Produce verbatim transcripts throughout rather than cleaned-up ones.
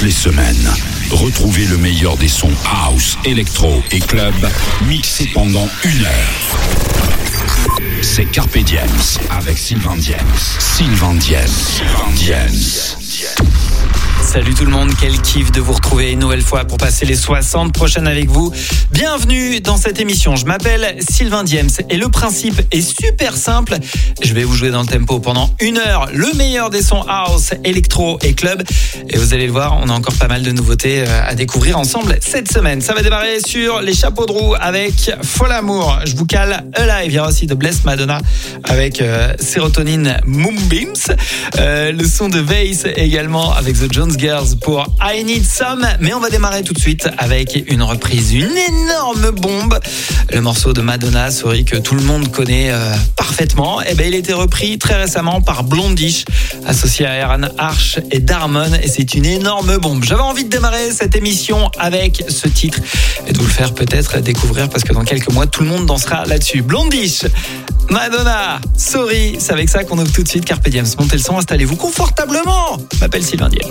Toutes les semaines, retrouvez le meilleur des sons house, électro et club mixés pendant une heure. C'est Carpe Diem avec Sylvain Diens. Sylvain Diens. Sylvain Diens. Salut tout le monde, quel kiff de vous retrouver une nouvelle fois pour passer les soixante prochaines avec vous. Bienvenue dans cette émission, je m'appelle Sylvain Diens et le principe est super simple. Je vais vous jouer dans le tempo pendant une heure, le meilleur des sons house, électro et club. Et vous allez le voir, on a encore pas mal de nouveautés à découvrir ensemble cette semaine. Ça va démarrer sur les chapeaux de roue avec Fol Amour. Je vous cale Alive, il y aura aussi de Bless Madonna avec euh, Sérotonine Moonbeams. Euh, le son de Vase également avec The Jones Girls pour I Need Some. Mais on va démarrer tout de suite avec une reprise, une énorme bombe. Le morceau de Madonna, Sorry, que tout le monde connaît euh, parfaitement. Et ben, il a été repris très récemment par Blondish, associé à Aaron Arch et Darmon. Et c'est une énorme bombe. J'avais envie de démarrer cette émission avec ce titre et de vous le faire peut-être découvrir parce que dans quelques mois, tout le monde dansera là-dessus. Blondish, Madonna, Sorry, c'est avec ça qu'on ouvre tout de suite Carpe Diem. Montez le son, installez-vous confortablement. Je m'appelle Sylvain Diens.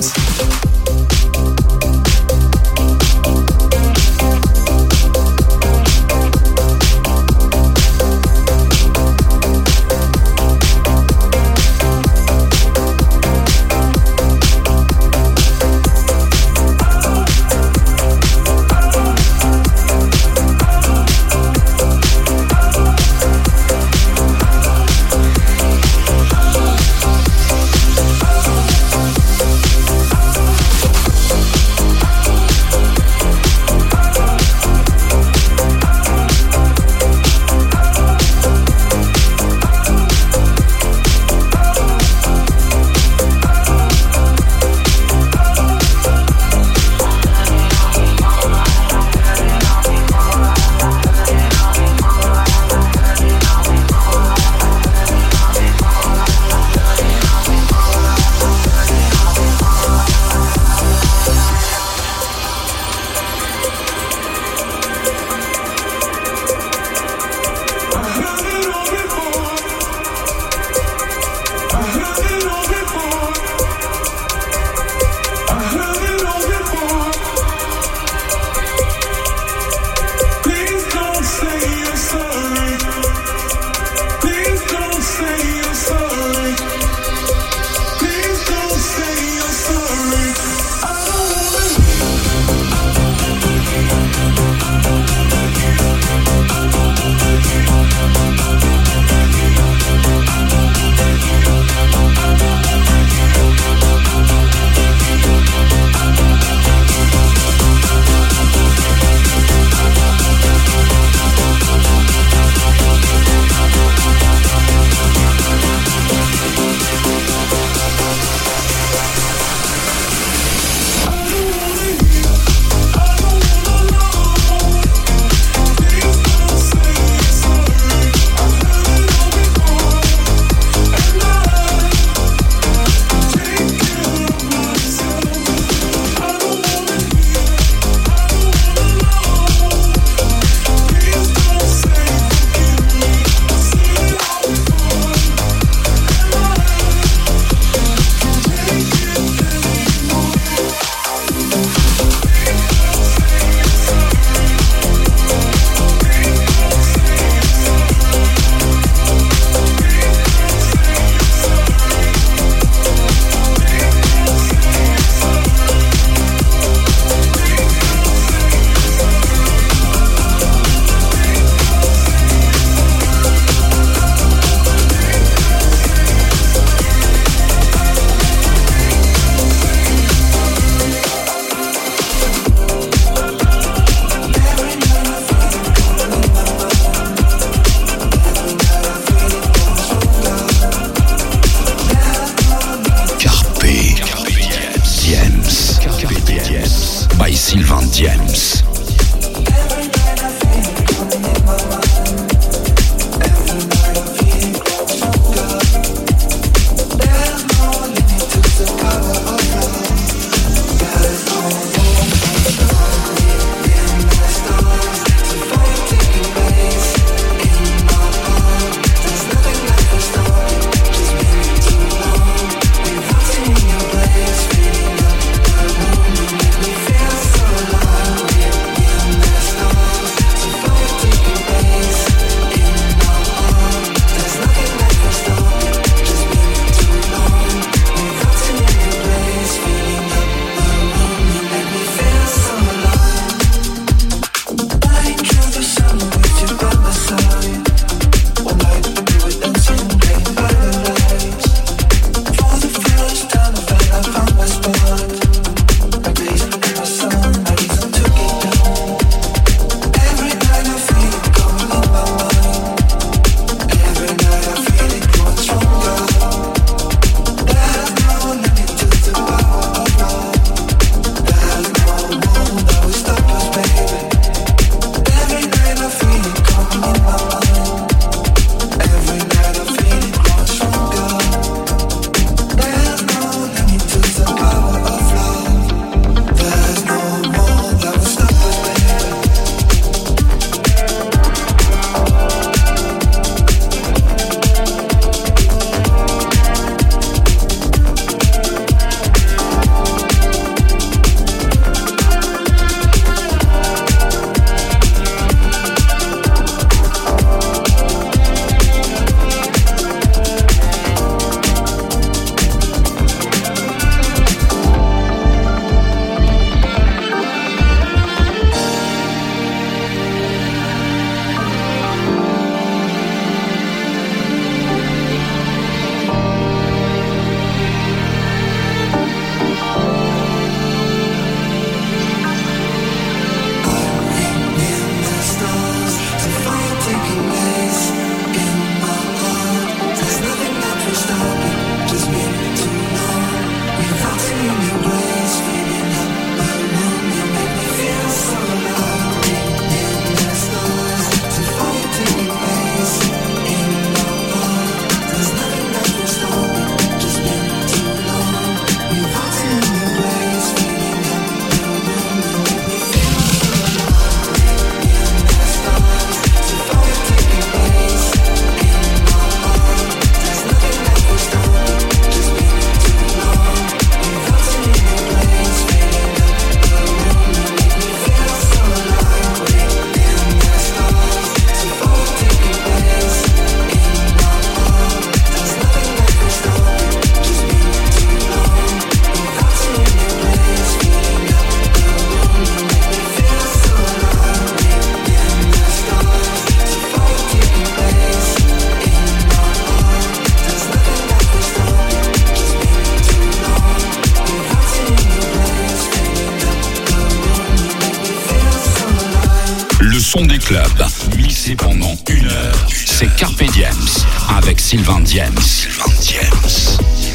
son des clubs, mixé pendant une heure. C'est Carpe Diems avec Sylvain Diems. Sylvain Diems.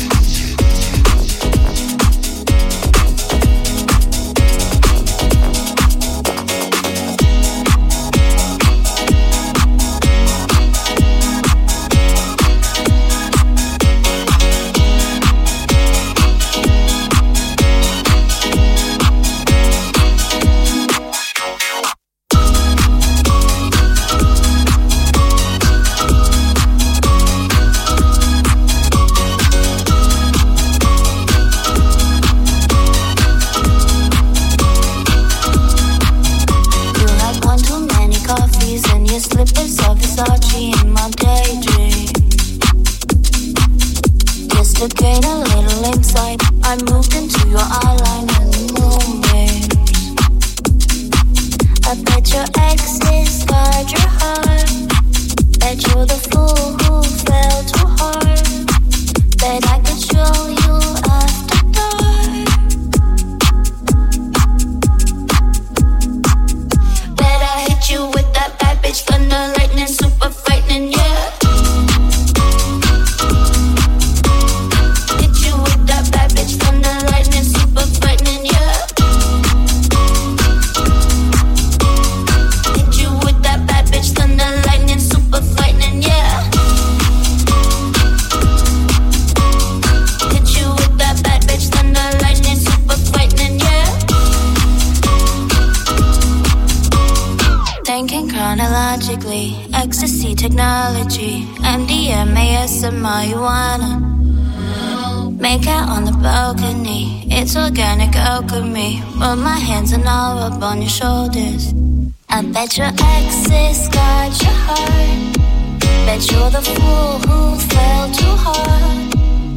On your shoulders, I bet your exes got your heart. Bet you're the fool who fell too hard.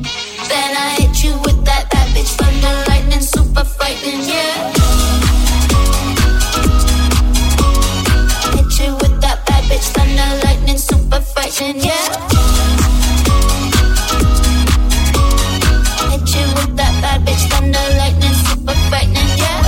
Then I hit you with that bad bitch thunder lightning, super frightening, yeah. Hit you with that bad bitch thunder lightning, super frightening, yeah. Hit you with that bad bitch thunder lightning, super frightening, yeah.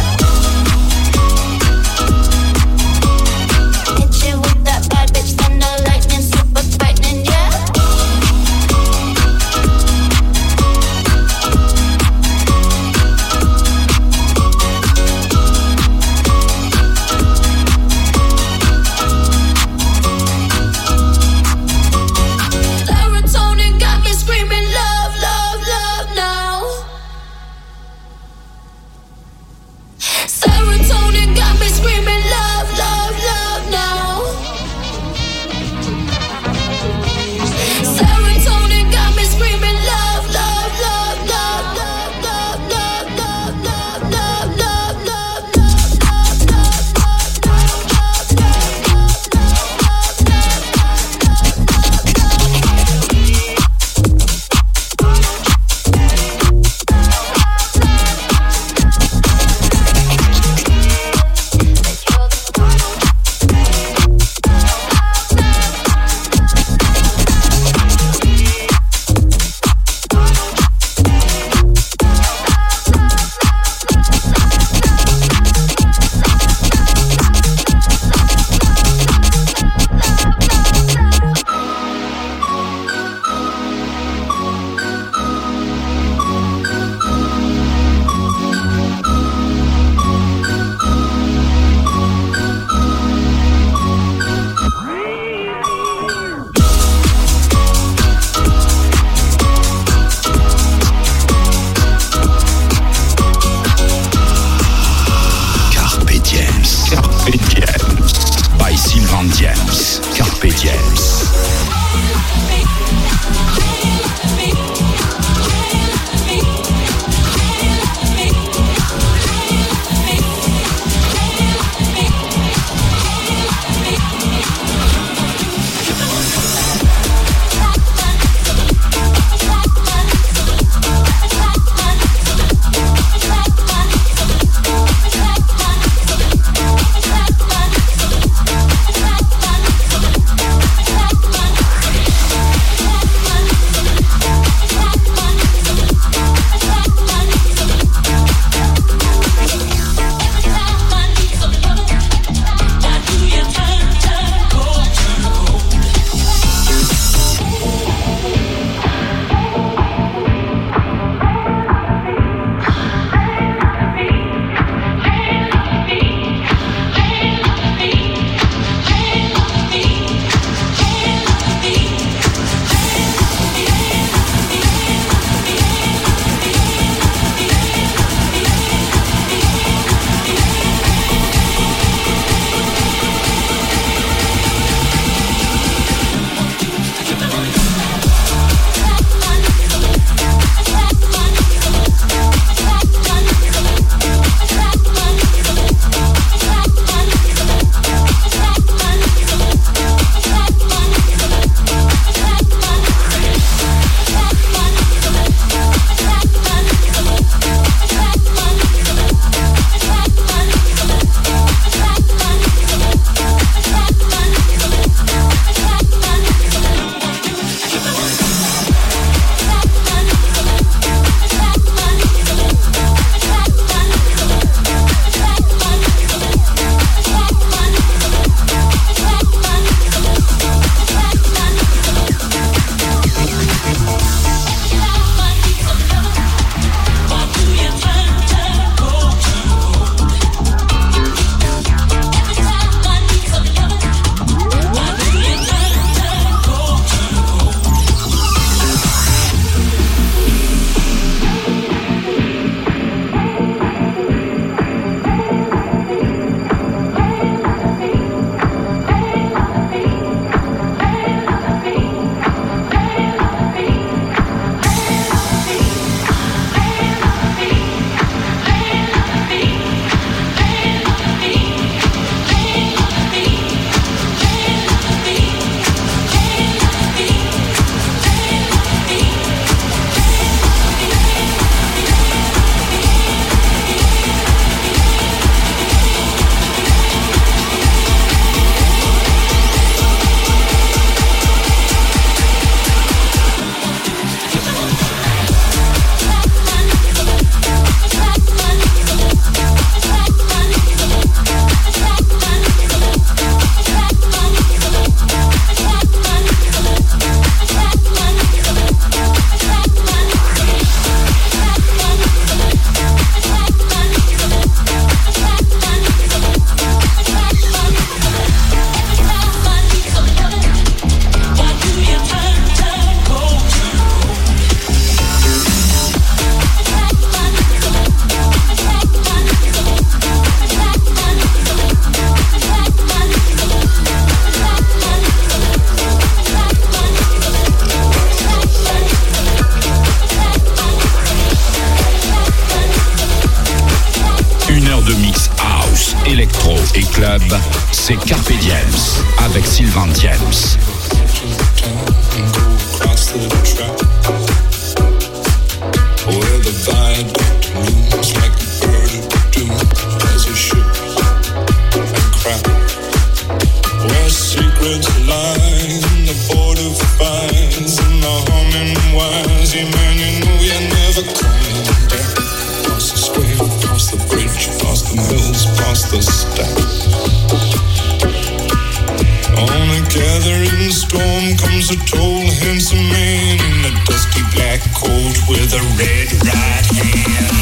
club, c'est Carpe Diem avec Sylvain Diems. Secrets lie in the border fires and the humming wires. Yeah, man, you know you're never coming back. Past the square, past the bridge, past the mills, past the stacks. On a gathering storm comes a tall, handsome man in a dusty black coat with a red right hand.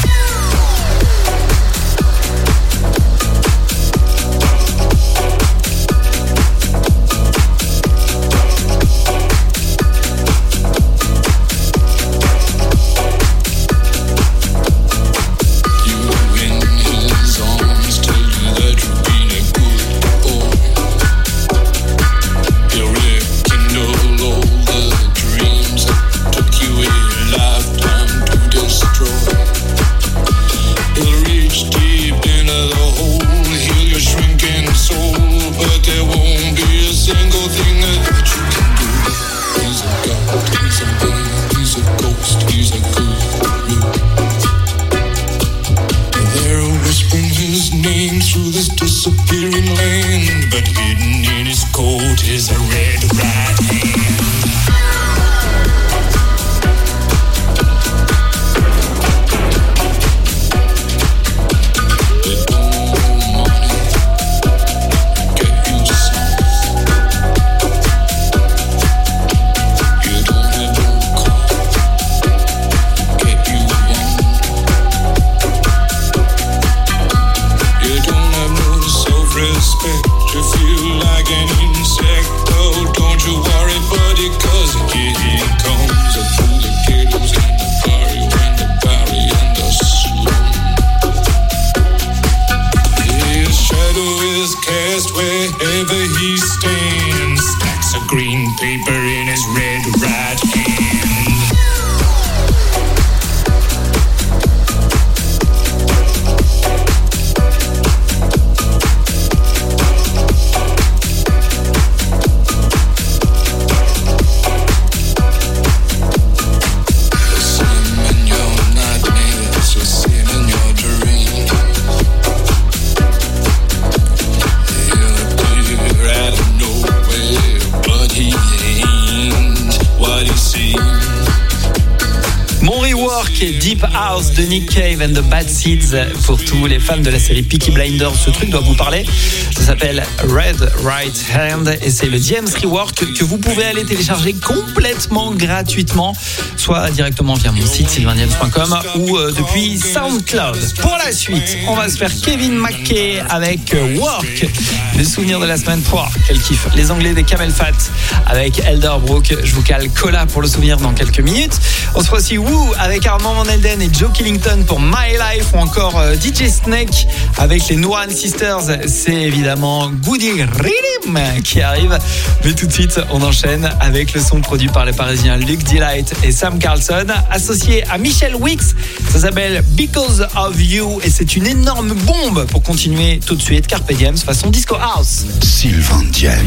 Deep House de Nick Cave and the Bad Seeds pour tous les fans de la série Peaky Blinders. Ce truc doit vous parler. Ça s'appelle Red Right Hand et c'est le Diems Rework que vous pouvez aller télécharger complètement gratuitement, soit directement via mon site sylvain diems point com ou euh, depuis SoundCloud. Pour la suite, on va se faire Kevin McKay avec Work, le souvenir de la semaine trois. Quel kiff. Les Anglais des Camel Fat avec Elderbrook. Je vous cale Cola pour le souvenir dans quelques minutes. On se voit aussi Woo avec Armand Van Helden et Joe Killington pour My Life ou encore euh, D J Snake avec les Noan Sisters. C'est évidemment Goody Rhythm qui arrive. Mais tout de suite, on enchaîne avec le son produit par les Parisiens Luke Delight et Sam Carlson, associé à Michelle Wicks. Ça s'appelle Because of You et c'est une énorme bombe pour continuer tout de suite. Carpe Diem façon Disco House. Sylvain Diems.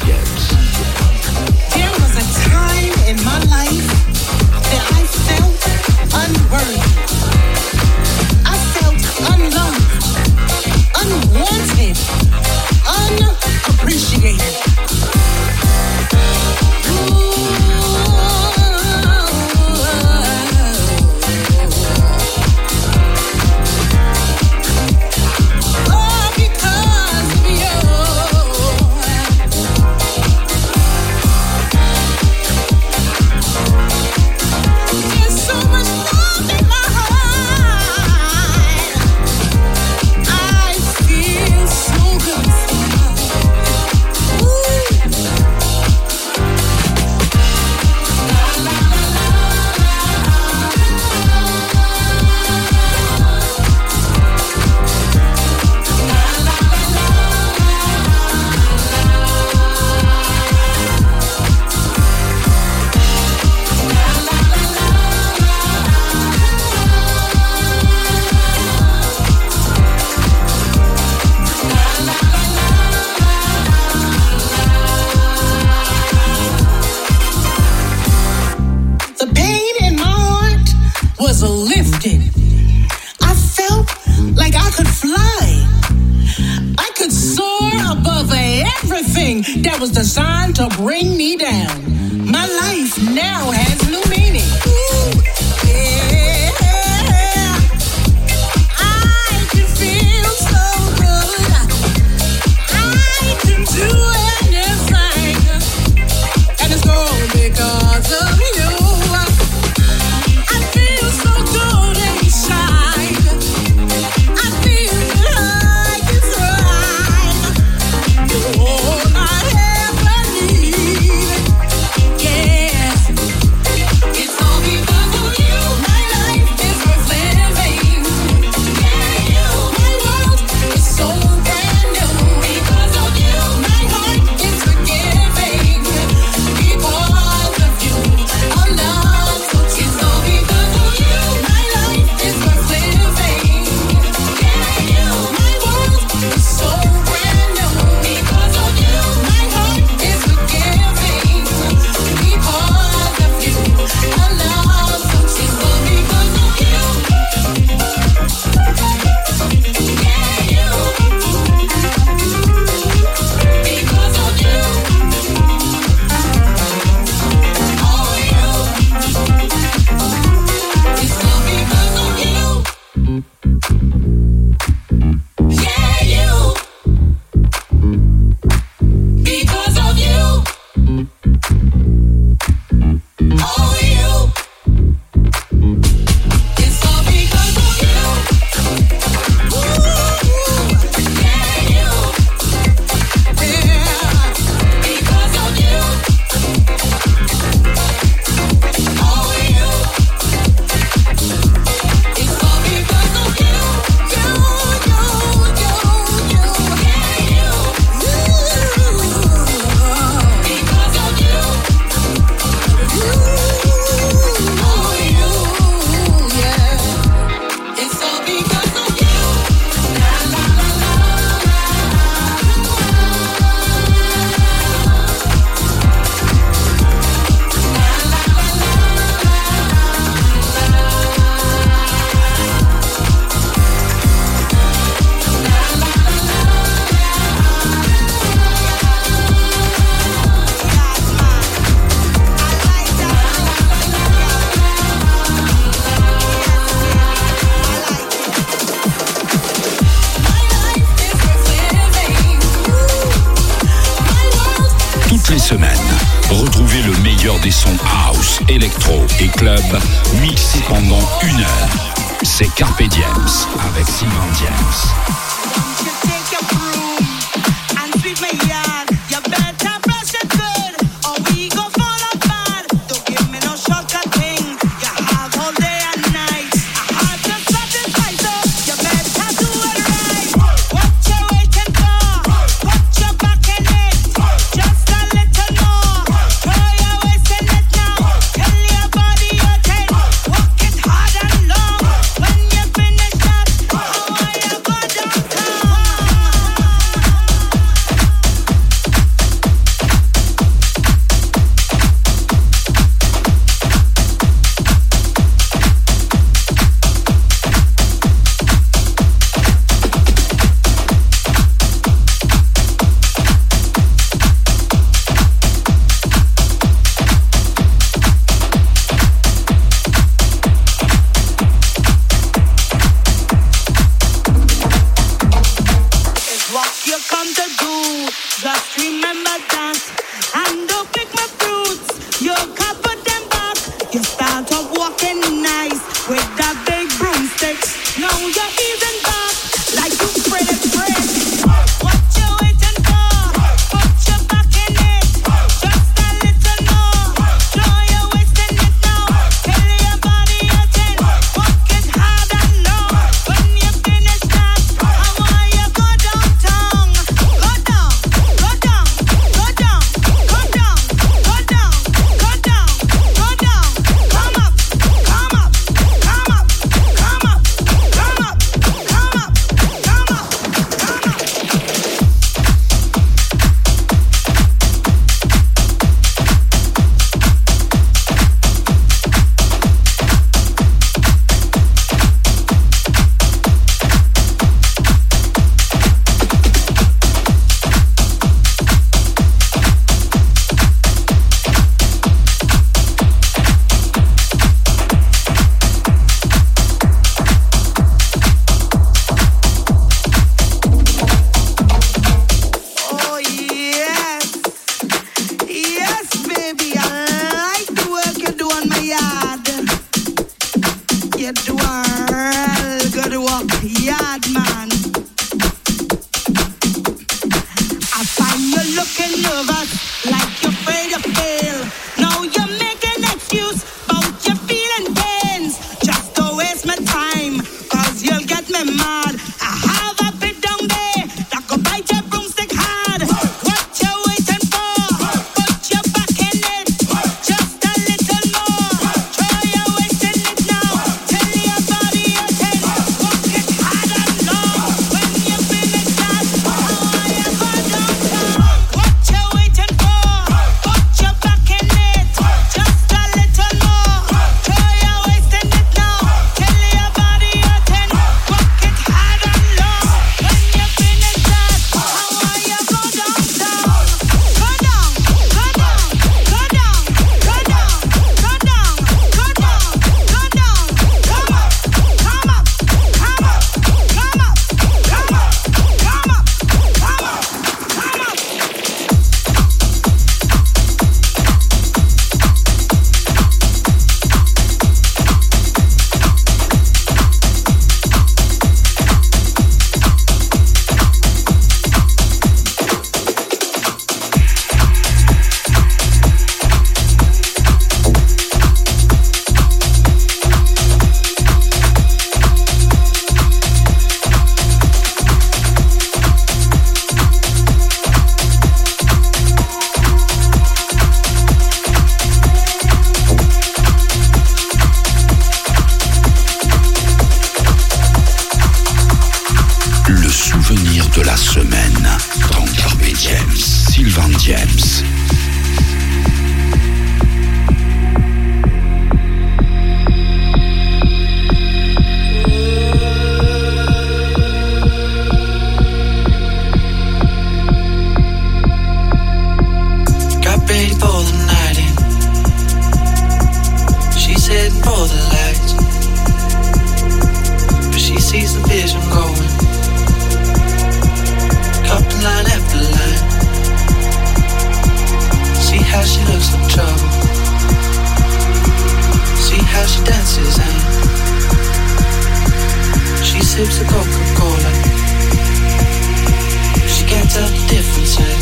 There was a time in my life that I felt unworthy. I felt unloved, unwanted, unappreciated. lifted. I felt like I could fly. I could soar above everything that was designed to bring me down. My life now has new meaning. Ooh, yeah. I can feel so good. I can do anything. And it's all because of you. I feel so good inside. I feel like it's right. You're all I ever need. Yeah. It's all because of you. My life is worth living. Yeah, you. My world is so brand new. Because of you. My heart is forgiving. Because of you. Our love so true. It's all because of you. My life is worth living. Yeah, you. My world is so brand new. Because of you. My heart is forgiving. Because of you. Our love so true. It's all because of you. Yeah, you. Because of you. Oh, you. It's all because of you. Yeah, you. Because of you. Oh, you. It's all because of you. Ooh, yeah, you. Yeah, because of you. Oh, you. It's all because of you. You, you, you, you. Yeah, you. Because of you. Oh, you. Yeah. It's all because of you. La, la, la, la, Toutes les semaines, retrouvez le meilleur des sons house, électro et club mixés pendant une heure. C'est Carpe Diems avec Sylvain Diems. You take your broom and sweep my yard. You better brush it good, or we go fall apart. Don't give me no shortcut thing. You have all day and night. I have to satisfy, so you better do it right. What you waiting for? Put your back in it. Just a little more. Throw your waist in it now. Tell your body you're ten. Walk it hard and long. When you finish that, how are you go downtown? It's what you come to do. Just remember that. And don't pick my fruits. You can't put them back. You start off walking nice with that big broomstick. Now you're easing back like you spread it spread. What you waiting for? Put your back in it. Just a little more. Throw your waist in it now. Tell your body you're ten. Walk it hard and long. When you finish that, how are you go downtown? Go down, go down, go down, go down. James. Sips of Coca-Cola. She can't tell the difference yet.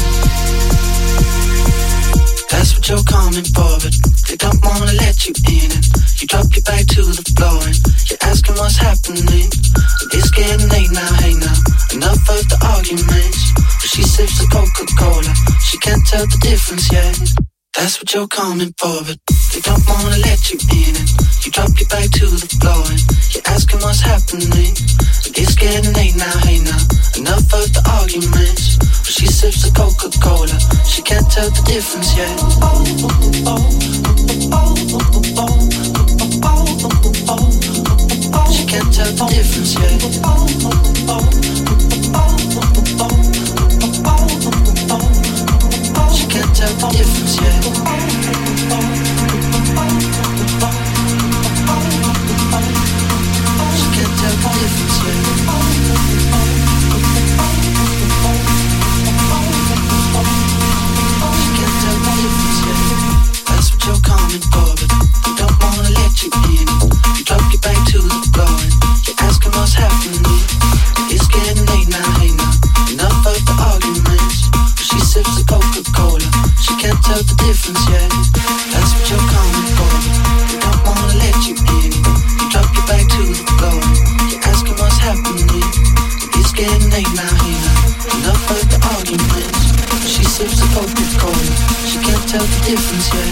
That's what you're coming for, but they don't wanna let you in it. You drop your back to the floor and you're asking what's happening. It's getting late now, hey now. Enough of the arguments. But she sips of Coca-Cola. She can't tell the difference yet. That's what you're coming for, but they don't wanna let you in it. You drop your back to the floor and you're asking what's happening. It's getting late now, hey now. Enough of the arguments. But she sips the Coca-Cola. She can't tell the difference yet. She can't tell the difference yet. She can't tell the difference yet. She can't tell the difference yet. She can't tell the difference yet. That's what you're coming for, but they don't wanna let you in. You drop your back to the floor and you're asking what's happening. It's getting late now, hey now. Enough of the arguments. She sips the Coca-Cola. She can't tell the difference yet. That's what you're coming for. They don't wanna let you in. You drop your back to the floor. You're asking what's happening. It's getting late now, hey now. Enough of the arguments. She sips the Coca-Cola. She can't tell the difference yet.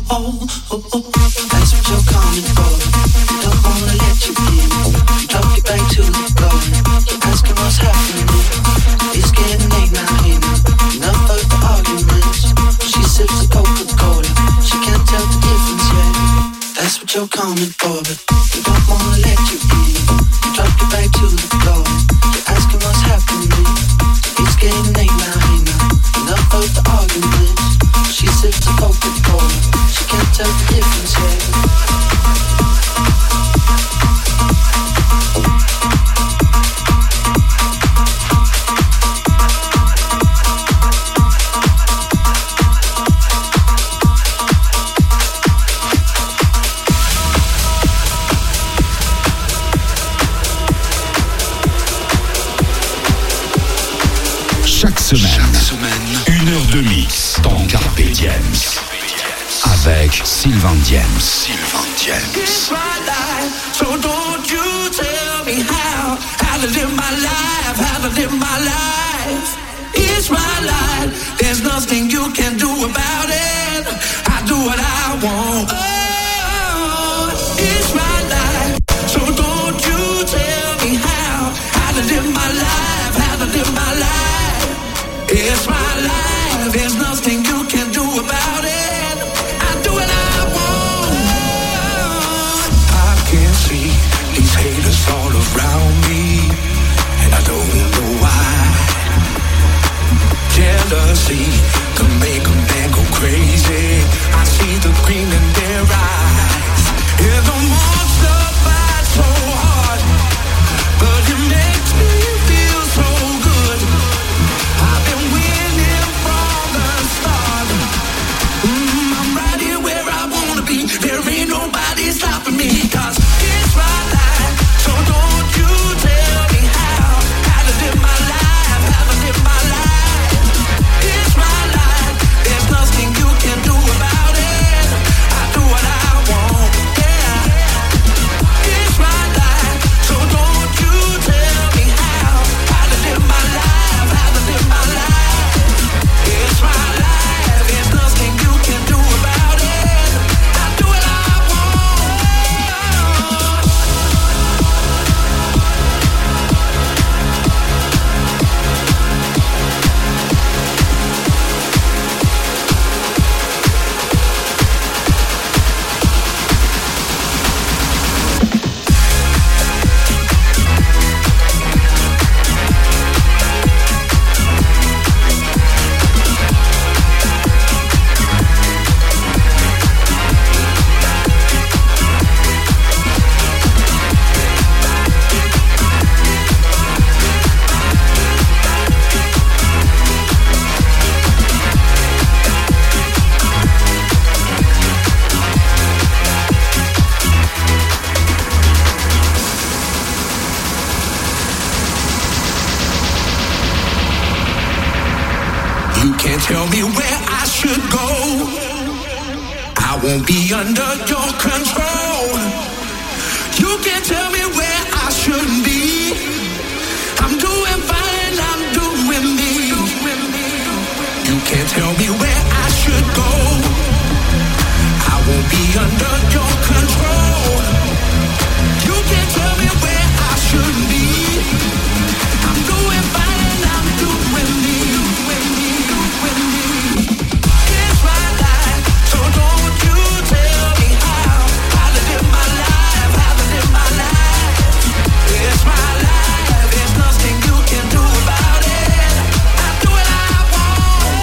oh, oh, oh. That's what you're coming for. You don't wanna let you in. You drop your back to the floor. You're asking what's happening. It's getting late now, ain't it? Enough of the arguments. She sips the Coca-Cola. She can't tell the difference yet. That's what you're coming for, but you don't wanna let you in. You drop your back to the floor. You're asking what's happening. It's getting late now, ain't it? Enough of the arguments. She sips the Coca-Cola. She can't tell the difference yet. Chaque semaine, Chaque semaine, une heure de mix dans Carpe Diem avec Sylvain Diem. Sylvain Diem. It's my life, so don't you tell me how, how to live my life, how to live my life. It's my life, there's nothing you can do about it. I do what I want. Oh, it's my life, so don't you tell me how, how to live my life, how to live my life. It's my life, there's nothing you can do about it. I do what I want. I can see these haters all around me, and I don't know why. Jealousy can make a man go crazy. I see the green in their eyes. Yeah, the monster fights so hard, but it makes me feel so good. I've been winning from the start. Mm, I'm right here where I wanna be. There ain't nobody stopping me, 'cause it's my life. So don't you tell me how, how to live my life, how to live my life. It's my life, there's nothing you can do about it. I do what I want, yeah. It's my life, so don't you tell me how, how to live my life, how to live my life. It's my life, there's nothing you can do about it. I do what I want. You can't tell me where I should go. I won't be under your control. You can't tell me where I shouldn't be. I'm doing fine, I'm doing me. You can't tell me where I should go. I won't be under your control. You can't tell me where I shouldn't be. I'm doing fine, I'm doing me. It's my life, so don't you tell me how, how to live my life, how to live my life. It's my life, there's nothing you can do about it. I do what I want.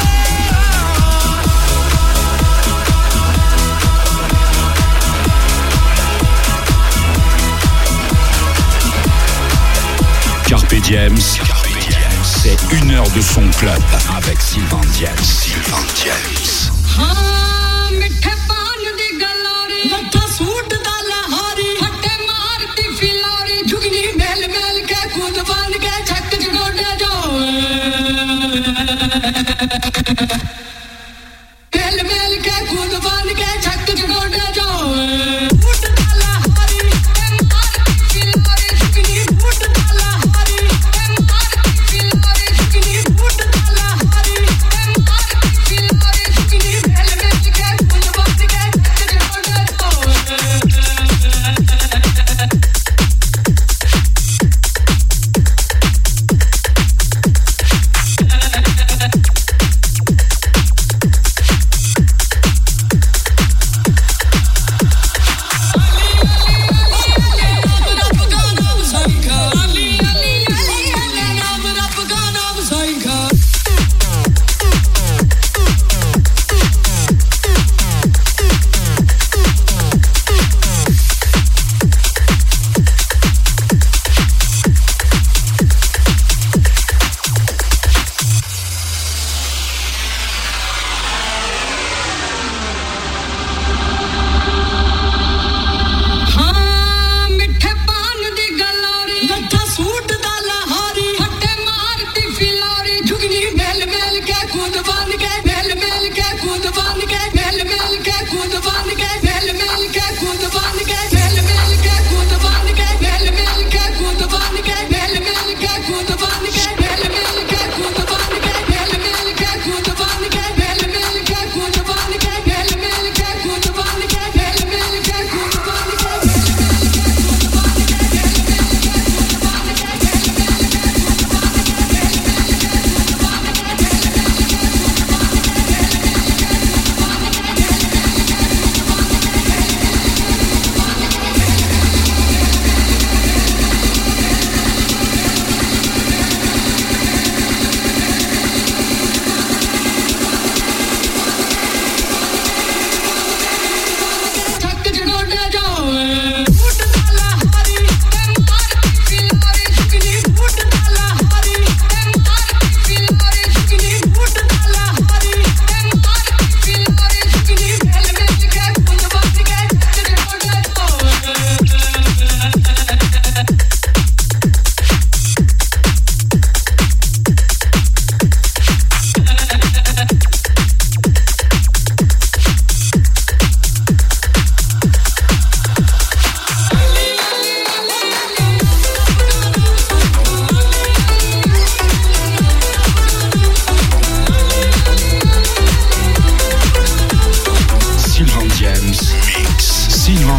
Carpe Diem, c'est une heure de son club avec Sylvain Diem. Sylvain Diem. हाँ मिठे पान दी गलारी लट्ठा सूट दा लहारी फटे मारती फिलारी जुगनी मेल मेल के कूद बन के छक जगोड़े जाओ मेल मेल के कूद बन के छक जगोड़े जाओ सूट दा लहारी मारती फिलारी जुगनी सूट दा लहारी मारती फिलारी जुगनी सूट दा लहारी मारती फिलारी जुगनी मेल मेल के कूद बन के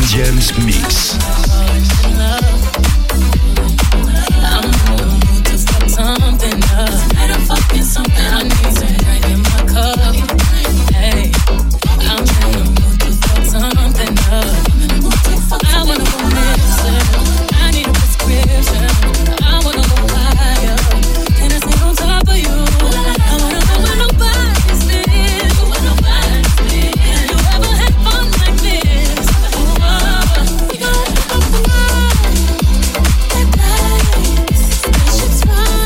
Diem's Mix. Something up, tonight I'm fucking something. I need some drink in my cup. Hey, I'm in the mood to fuck something up. I wanna go missing. I need a prescription. I wanna go higher. Can I sit on top of you? I wanna go where nobody's been. Where nobody's been. Have you ever had fun like this? Oh, we gon' fuck up the night. That night, spaceship's fine.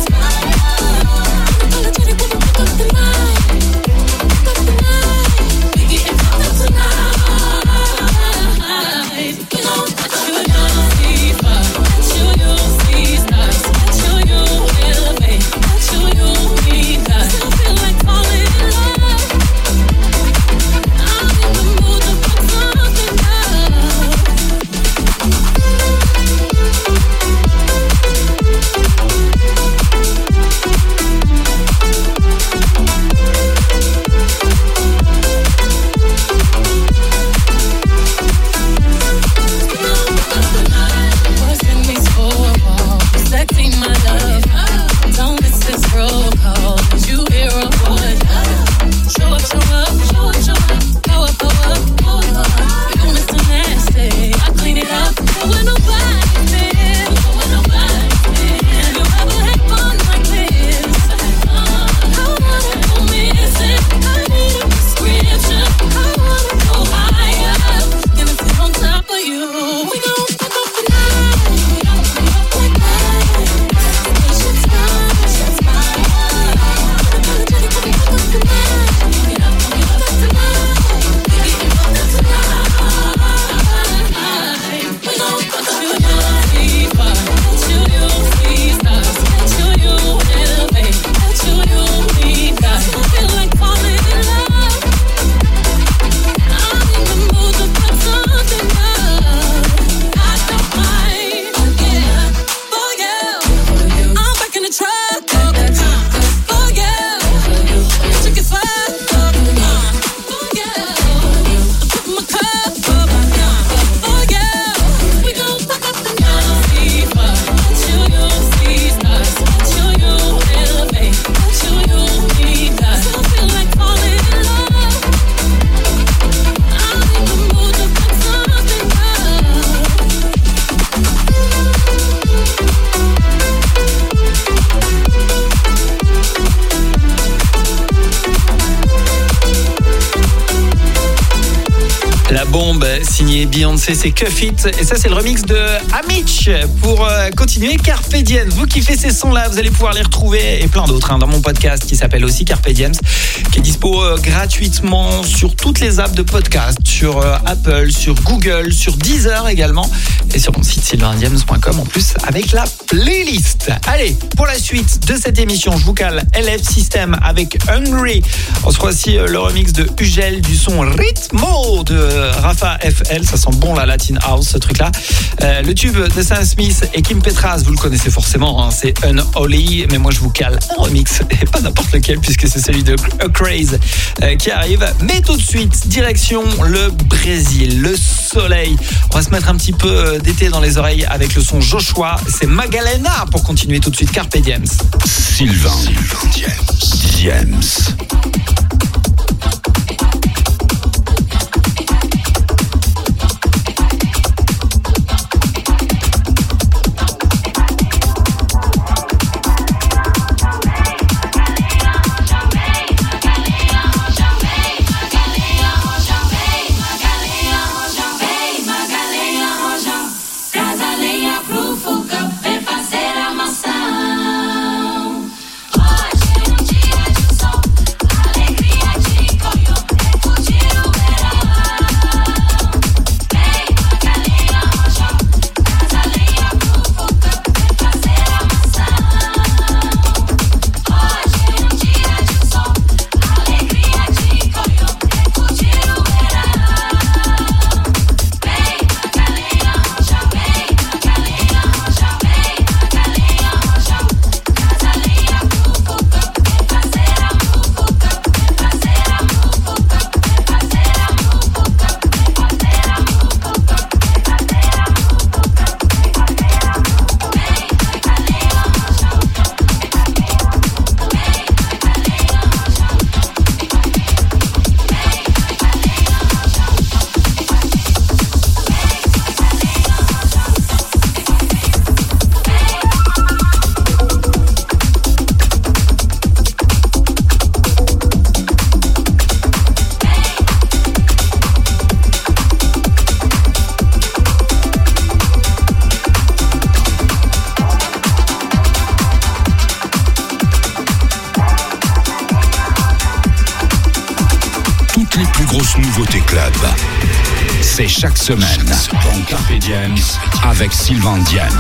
Signé Beyoncé, c'est Cuff It. Et ça, c'est le remix de Amish. Pour euh, continuer, Carpe Diem. Vous kiffez ces sons-là, vous allez pouvoir les retrouver et plein d'autres hein, dans mon podcast qui s'appelle aussi Carpe Diem, qui est dispo euh, gratuitement sur toutes les apps de podcast, sur euh, Apple, sur Google, sur Deezer également, et sur mon site sylvain diems point com en plus avec la playlist. Allez, pour la suite de cette émission, je vous cale L F System avec Hungry. On se fera aussi euh, le remix de Ugel du son Ritmo de Rafa F L. Ça sent bon la Latin House, ce truc-là. Euh, le tube de Sam Smith et Kim Petras, vous le connaissez forcément, hein, c'est Unholy, mais moi je vous cale un remix, et pas n'importe lequel, puisque c'est celui de A Craze euh, qui arrive. Mais tout de suite, direction le Brésil, le soleil. On va se mettre un petit peu d'été dans les oreilles avec le son Joshua. C'est Magalena pour continuer tout de suite. Carpe Diem. Sylvain, Sylvain Diems. Diems. Hoje é um dia de sol, alegria. les plus grosses nouveautés club. C'est chaque semaine dans Carpe Diem avec Sylvain Diems.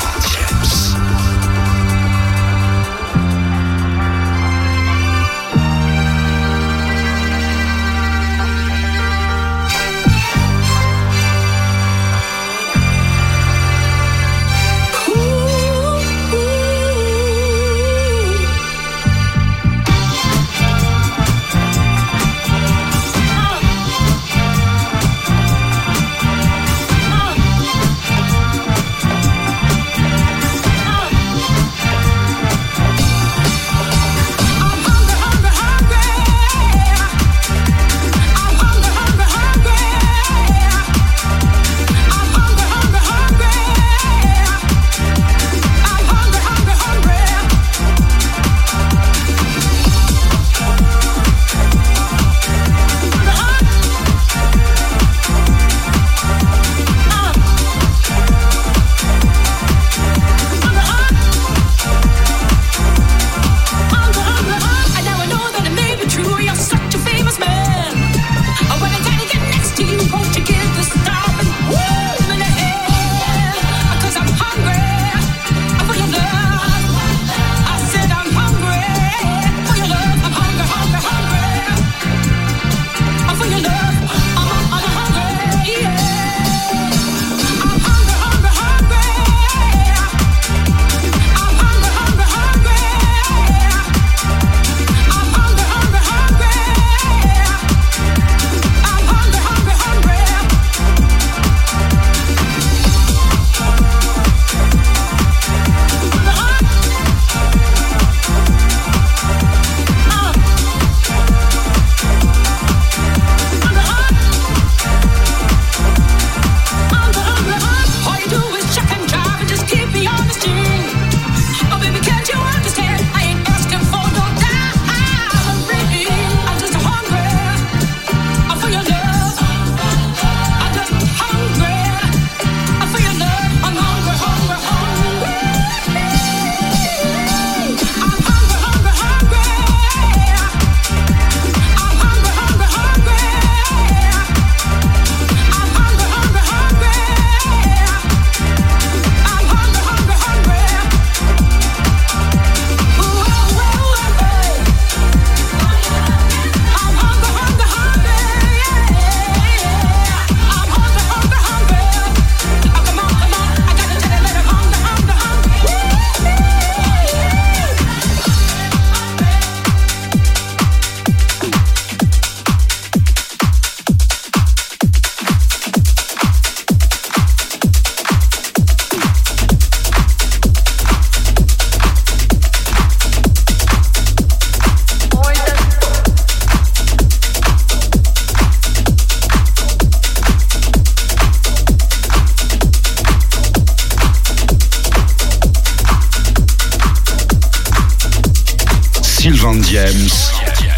Sylvain Diems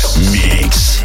Mix.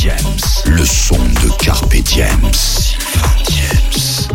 Diems, le son de Carpe Diems. Sylvain Diems.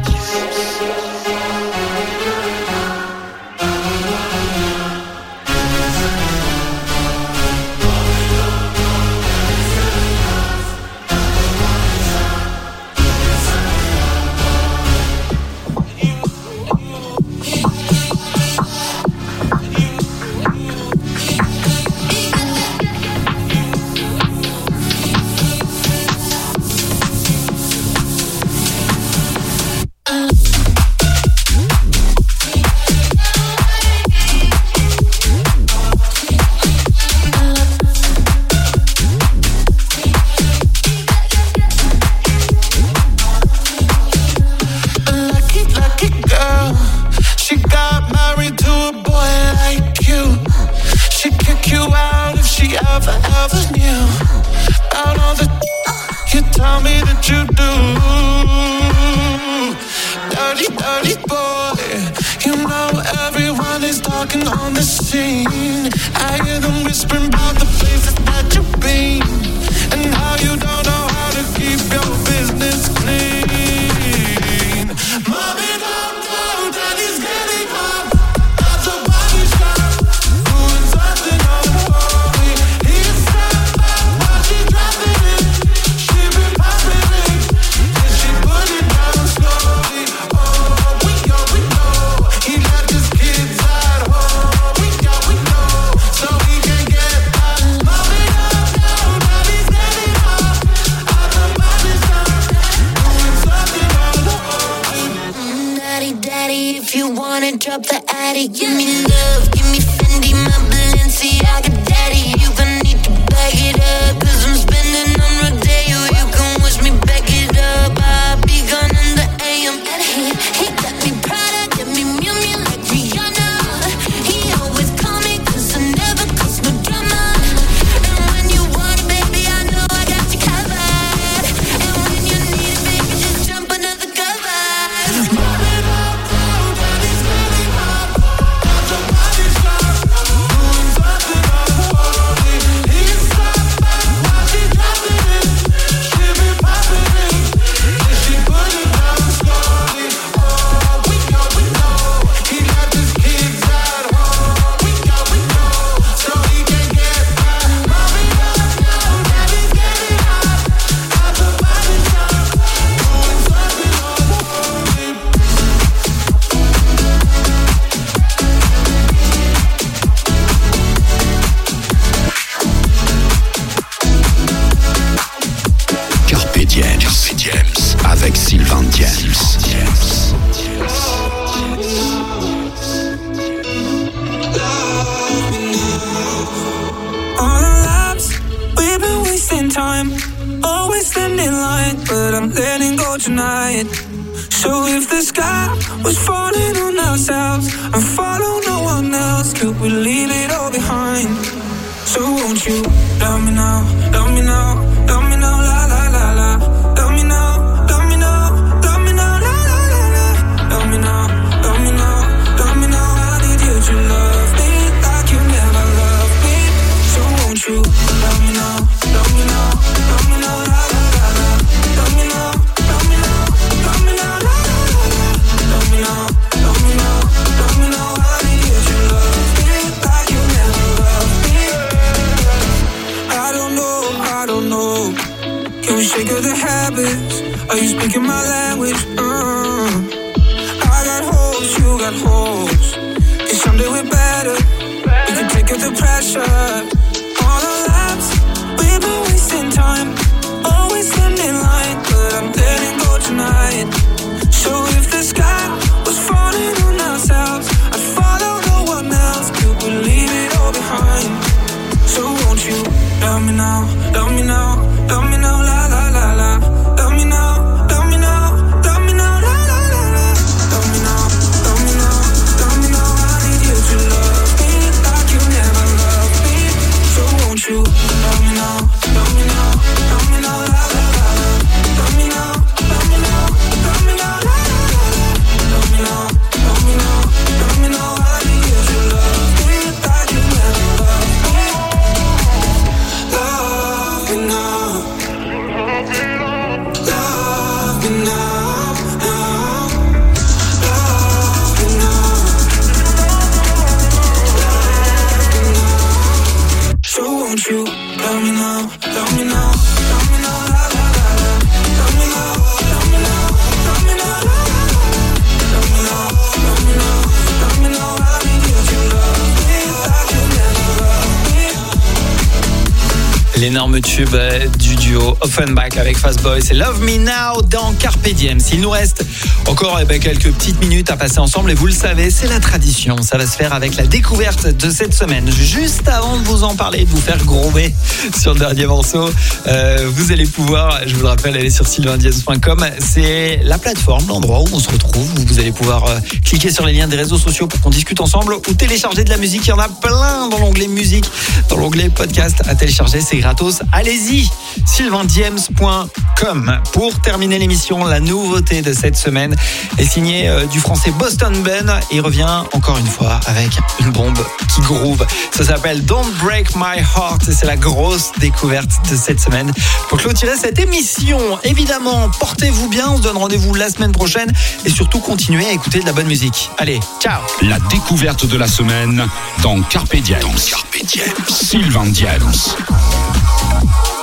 L'énorme tube du duo Offenbach avec Fastboy, c'est Love Me Now dans Carpe Diem. Il nous reste encore eh ben, quelques petites minutes à passer ensemble et vous le savez, c'est la tradition. Ça va se faire avec la découverte de cette semaine. Juste avant de vous en parler, de vous faire groover sur le dernier morceau, euh, vous allez pouvoir, je vous le rappelle, aller sur sylvain diens point com. C'est la plateforme, l'endroit où on se retrouve, où vous allez pouvoir euh, cliquer sur les liens des réseaux sociaux pour qu'on discute ensemble ou télécharger de la musique. Il y en a plein dans l'onglet musique, dans l'onglet podcast à télécharger, c'est gratos. Allez-y, sylvain diens point com. Pour terminer l'émission, la nouveauté de cette semaine est signée euh, du français Boston Ben. Il revient encore une fois avec une bombe qui groove. Ça s'appelle Don't Break My Heart et c'est la grosse découverte de cette semaine. Pour clôturer cette émission, évidemment, portez-vous bien. On se donne rendez-vous la semaine prochaine et surtout continuez à écouter de la bonne musique. Allez, ciao. La découverte de la semaine dans Carpe Diem. Dans Carpe Diem. Sylvain Diens.